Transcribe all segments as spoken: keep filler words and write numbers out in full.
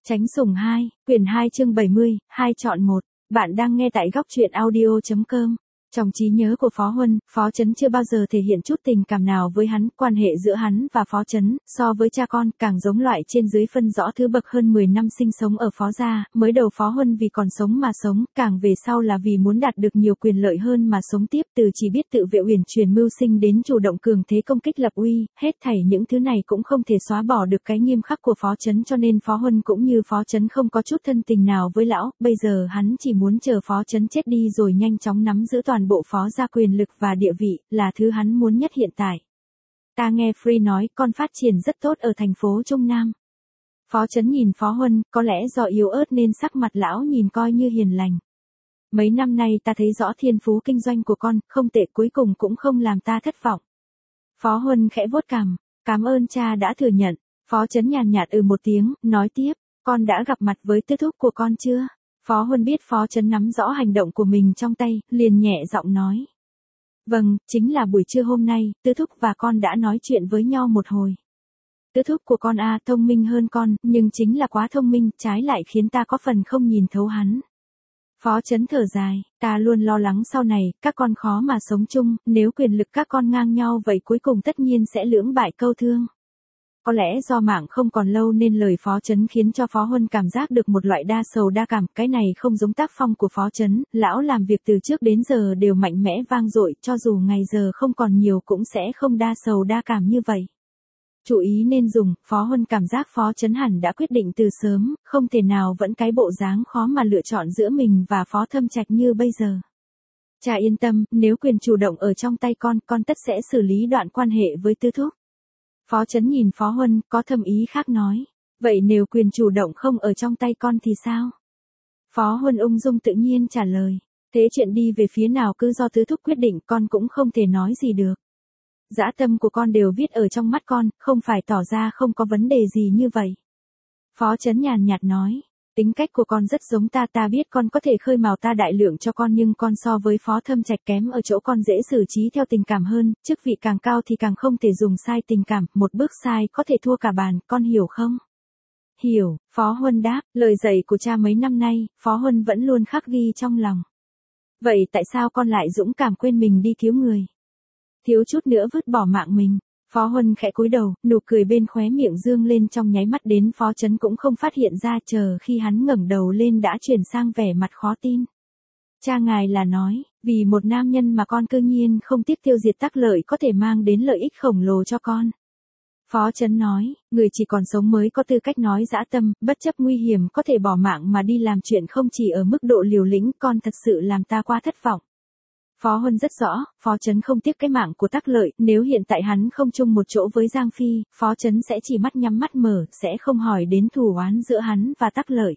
Tránh sủng hai, quyển hai chương bảy mươi, hai chọn một. Bạn đang nghe tại góc truyện audio chấm com. Trong trí nhớ của Phó Huân, Phó Chấn chưa bao giờ thể hiện chút tình cảm nào với hắn, quan hệ giữa hắn và Phó Chấn, so với cha con, càng giống loại trên dưới phân rõ thứ bậc. Hơn mười năm sinh sống ở Phó gia, mới đầu Phó Huân vì còn sống mà sống, càng về sau là vì muốn đạt được nhiều quyền lợi hơn mà sống tiếp, từ chỉ biết tự vệ uyển chuyển mưu sinh đến chủ động cường thế công kích lập uy, hết thảy những thứ này cũng không thể xóa bỏ được cái nghiêm khắc của Phó Chấn, cho nên Phó Huân cũng như Phó Chấn không có chút thân tình nào với lão, bây giờ hắn chỉ muốn chờ Phó Chấn chết đi rồi nhanh chóng nắm giữ toàn bộ Phó gia quyền lực và địa vị, là thứ hắn muốn nhất hiện tại. Ta nghe Free nói con phát triển rất tốt ở thành phố Trung Nam. Phó Chấn nhìn Phó Huân, có lẽ do yếu ớt nên sắc mặt lão nhìn coi như hiền lành. Mấy năm nay ta thấy rõ thiên phú kinh doanh của con, không tệ, cuối cùng cũng không làm ta thất vọng. Phó Huân khẽ vuốt cằm, cảm ơn cha đã thừa nhận. Phó Chấn nhàn nhạt ừ một tiếng, nói tiếp, con đã gặp mặt với tư thúc của con chưa? Phó Huân biết Phó Chấn nắm rõ hành động của mình trong tay, liền nhẹ giọng nói. Vâng, chính là buổi trưa hôm nay, tư thúc và con đã nói chuyện với nhau một hồi. Tư thúc của con a thông minh hơn con, nhưng chính là quá thông minh, trái lại khiến ta có phần không nhìn thấu hắn. Phó Chấn thở dài, ta luôn lo lắng sau này, các con khó mà sống chung, nếu quyền lực các con ngang nhau vậy cuối cùng tất nhiên sẽ lưỡng bại câu thương. Có lẽ do mạng không còn lâu nên lời Phó Chấn khiến cho Phó Huân cảm giác được một loại đa sầu đa cảm, cái này không giống tác phong của Phó Chấn, lão làm việc từ trước đến giờ đều mạnh mẽ vang dội, cho dù ngày giờ không còn nhiều cũng sẽ không đa sầu đa cảm như vậy. Chú ý nên dùng, Phó Huân cảm giác Phó Chấn hẳn đã quyết định từ sớm, không thể nào vẫn cái bộ dáng khó mà lựa chọn giữa mình và Phó Thâm Trạch như bây giờ. Cha yên tâm, nếu quyền chủ động ở trong tay con, con tất sẽ xử lý đoạn quan hệ với tư thúc. Phó Chấn nhìn Phó Huân, có thâm ý khác nói. Vậy nếu quyền chủ động không ở trong tay con thì sao? Phó Huân ung dung tự nhiên trả lời. Thế chuyện đi về phía nào cứ do tứ thúc quyết định, con cũng không thể nói gì được. Dã tâm của con đều viết ở trong mắt con, không phải tỏ ra không có vấn đề gì như vậy. Phó Chấn nhàn nhạt nói. Tính cách của con rất giống ta, ta biết con có thể khơi mào ta đại lượng cho con, nhưng con so với Phó Thâm Trạch kém ở chỗ con dễ xử trí theo tình cảm hơn, chức vị càng cao thì càng không thể dùng sai tình cảm, một bước sai có thể thua cả bàn, con hiểu không? Hiểu, Phó Huân đáp, lời dạy của cha mấy năm nay, Phó Huân vẫn luôn khắc ghi trong lòng. Vậy tại sao con lại dũng cảm quên mình đi cứu người? Thiếu chút nữa vứt bỏ mạng mình. Phó Huân khẽ cúi đầu, nụ cười bên khóe miệng dương lên trong nháy mắt đến Phó Chấn cũng không phát hiện ra, chờ khi hắn ngẩng đầu lên đã chuyển sang vẻ mặt khó tin. Cha ngài là nói, vì một nam nhân mà con cư nhiên không tiếc tiêu diệt Tắc Lợi có thể mang đến lợi ích khổng lồ cho con. Phó Chấn nói, người chỉ còn sống mới có tư cách nói dã tâm, bất chấp nguy hiểm có thể bỏ mạng mà đi làm chuyện không chỉ ở mức độ liều lĩnh, con thật sự làm ta quá thất vọng. Phó Huân rất rõ, Phó Chấn không tiếc cái mạng của Tắc Lợi, nếu hiện tại hắn không chung một chỗ với Giang Phi, Phó Chấn sẽ chỉ mắt nhắm mắt mở, sẽ không hỏi đến thù oán giữa hắn và Tắc Lợi.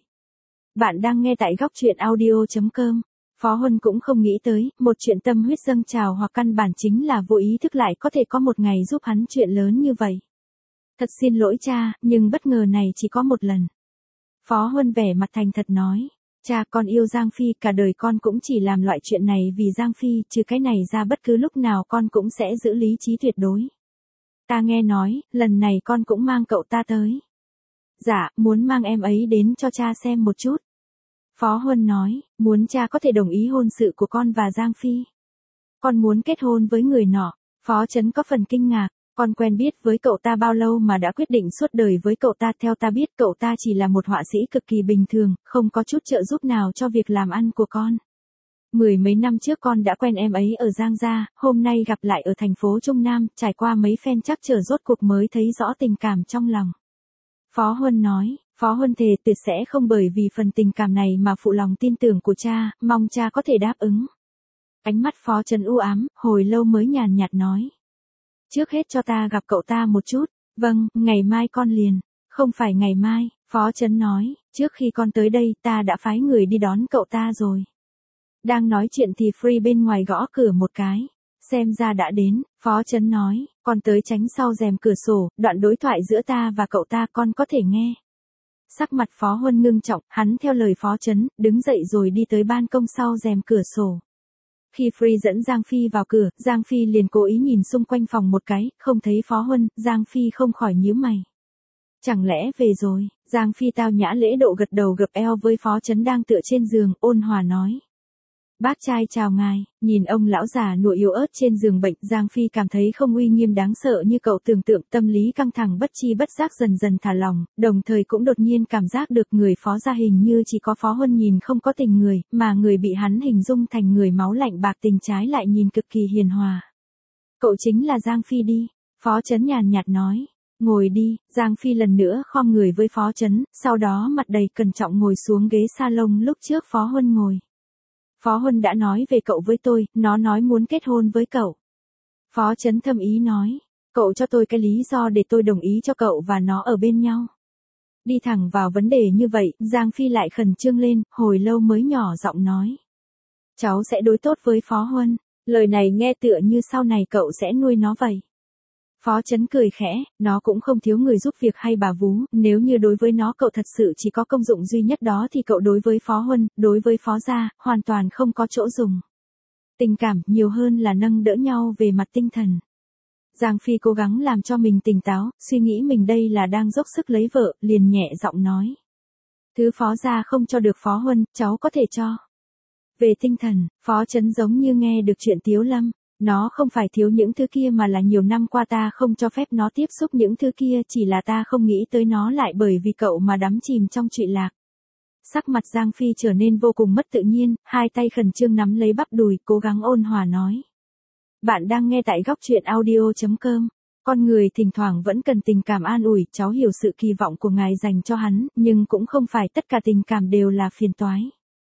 Bạn đang nghe tại góc truyện audio chấm com. Phó Huân cũng không nghĩ tới, một chuyện tâm huyết dâng trào hoặc căn bản chính là vô ý thức lại có thể có một ngày giúp hắn chuyện lớn như vậy. Thật xin lỗi cha, nhưng bất ngờ này chỉ có một lần. Phó Huân vẻ mặt thành thật nói. Cha, con yêu Giang Phi, cả đời con cũng chỉ làm loại chuyện này vì Giang Phi, trừ cái này ra bất cứ lúc nào con cũng sẽ giữ lý trí tuyệt đối. Ta nghe nói, lần này con cũng mang cậu ta tới. Dạ, muốn mang em ấy đến cho cha xem một chút. Phó Huân nói, muốn cha có thể đồng ý hôn sự của con và Giang Phi. Con muốn kết hôn với người nọ. Phó Chấn có phần kinh ngạc. Con quen biết với cậu ta bao lâu mà đã quyết định suốt đời với cậu ta? Theo ta biết cậu ta chỉ là một họa sĩ cực kỳ bình thường, không có chút trợ giúp nào cho việc làm ăn của con. Mười mấy năm trước con đã quen em ấy ở Giang Gia, hôm nay gặp lại ở thành phố Trung Nam, trải qua mấy phen chắc trở rốt cuộc mới thấy rõ tình cảm trong lòng. Phó Huân nói, Phó Huân thề tuyệt sẽ không bởi vì phần tình cảm này mà phụ lòng tin tưởng của cha, mong cha có thể đáp ứng. Ánh mắt Phó Chấn u ám, hồi lâu mới nhàn nhạt nói. Trước hết cho ta gặp cậu ta một chút. Vâng, ngày mai con liền. Không phải ngày mai, Phó Chấn nói, trước khi con tới đây ta đã phái người đi đón cậu ta rồi. Đang nói chuyện thì Free bên ngoài gõ cửa một cái. Xem ra đã đến, Phó Chấn nói, con tới tránh sau rèm cửa sổ, đoạn đối thoại giữa ta và cậu ta con có thể nghe. Sắc mặt Phó Huân ngưng trọng, hắn theo lời Phó Chấn, đứng dậy rồi đi tới ban công sau rèm cửa sổ. Khi Free dẫn Giang Phi vào cửa, Giang Phi liền cố ý nhìn xung quanh phòng một cái, không thấy Phó Huân, Giang Phi không khỏi nhíu mày. Chẳng lẽ về rồi? Giang Phi tao nhã lễ độ gật đầu gập eo với Phó Chấn đang tựa trên giường, ôn hòa nói. Bác trai chào ngài, nhìn ông lão già nua yếu ớt trên giường bệnh, Giang Phi cảm thấy không uy nghiêm đáng sợ như cậu tưởng tượng, tâm lý căng thẳng bất chi bất giác dần dần thả lỏng, đồng thời cũng đột nhiên cảm giác được người Phó gia hình như chỉ có Phó Huân nhìn không có tình người, mà người bị hắn hình dung thành người máu lạnh bạc tình trái lại nhìn cực kỳ hiền hòa. Cậu chính là Giang Phi đi, Phó Chấn nhàn nhạt nói. Ngồi đi, Giang Phi lần nữa khom người với Phó Chấn, sau đó mặt đầy cẩn trọng ngồi xuống ghế salon lúc trước Phó Huân ngồi. Phó Huân đã nói về cậu với tôi, nó nói muốn kết hôn với cậu. Phó Chấn thâm ý nói, cậu cho tôi cái lý do để tôi đồng ý cho cậu và nó ở bên nhau. Đi thẳng vào vấn đề như vậy, Giang Phi lại khẩn trương lên, hồi lâu mới nhỏ giọng nói. Cháu sẽ đối tốt với Phó Huân, lời này nghe tựa như sau này cậu sẽ nuôi nó vậy. Phó Chấn cười khẽ, nó cũng không thiếu người giúp việc hay bà vú, nếu như đối với nó cậu thật sự chỉ có công dụng duy nhất đó thì cậu đối với Phó Huân, đối với Phó gia, hoàn toàn không có chỗ dùng. Tình cảm nhiều hơn là nâng đỡ nhau về mặt tinh thần. Giang Phi cố gắng làm cho mình tỉnh táo, suy nghĩ mình đây là đang dốc sức lấy vợ, liền nhẹ giọng nói. Thứ Phó gia không cho được Phó Huân, cháu có thể cho. Về tinh thần, Phó Chấn giống như nghe được chuyện Tiếu Lâm. Nó không phải thiếu những thứ kia mà là nhiều năm qua ta không cho phép nó tiếp xúc những thứ kia, chỉ là ta không nghĩ tới nó lại bởi vì cậu mà đắm chìm trong trụy lạc. Sắc mặt Giang Phi trở nên vô cùng mất tự nhiên, hai tay khẩn trương nắm lấy bắp đùi, cố gắng ôn hòa nói. Bạn đang nghe tại góc truyện audio chấm com. Con người thỉnh thoảng vẫn cần tình cảm an ủi, cháu hiểu sự kỳ vọng của ngài dành cho hắn, nhưng cũng không phải tất cả tình cảm đều là phiền toái.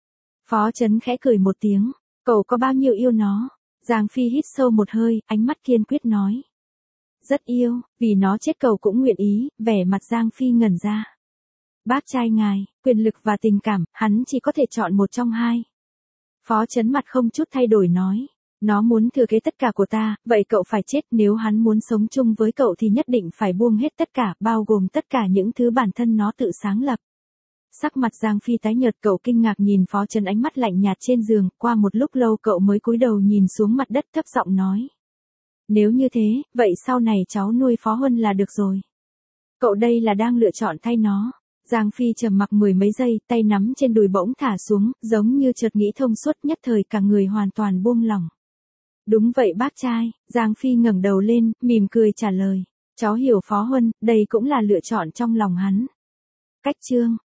Phó Chấn khẽ cười một tiếng, cậu có bao nhiêu yêu nó? Giang Phi hít sâu một hơi, ánh mắt kiên quyết nói. Rất yêu, vì nó chết cậu cũng nguyện ý, vẻ mặt Giang Phi ngẩn ra. Bác trai ngài, quyền lực và tình cảm, hắn chỉ có thể chọn một trong hai. Phó Chấn mặt không chút thay đổi nói. Nó muốn thừa kế tất cả của ta, vậy cậu phải chết, nếu hắn muốn sống chung với cậu thì nhất định phải buông hết tất cả, bao gồm tất cả những thứ bản thân nó tự sáng lập. Sắc mặt Giang Phi tái nhợt, cậu kinh ngạc nhìn Phó Chấn ánh mắt lạnh nhạt trên giường, qua một lúc lâu cậu mới cúi đầu nhìn xuống mặt đất thấp giọng nói. Nếu như thế, vậy sau này cháu nuôi Phó Huân là được rồi. Cậu đây là đang lựa chọn thay nó. Giang Phi trầm mặc mười mấy giây, tay nắm trên đùi bỗng thả xuống, giống như chợt nghĩ thông suốt, nhất thời cả người hoàn toàn buông lỏng. Đúng vậy bác trai, Giang Phi ngẩng đầu lên, mỉm cười trả lời. Cháu hiểu Phó Huân, đây cũng là lựa chọn trong lòng hắn. Cách chương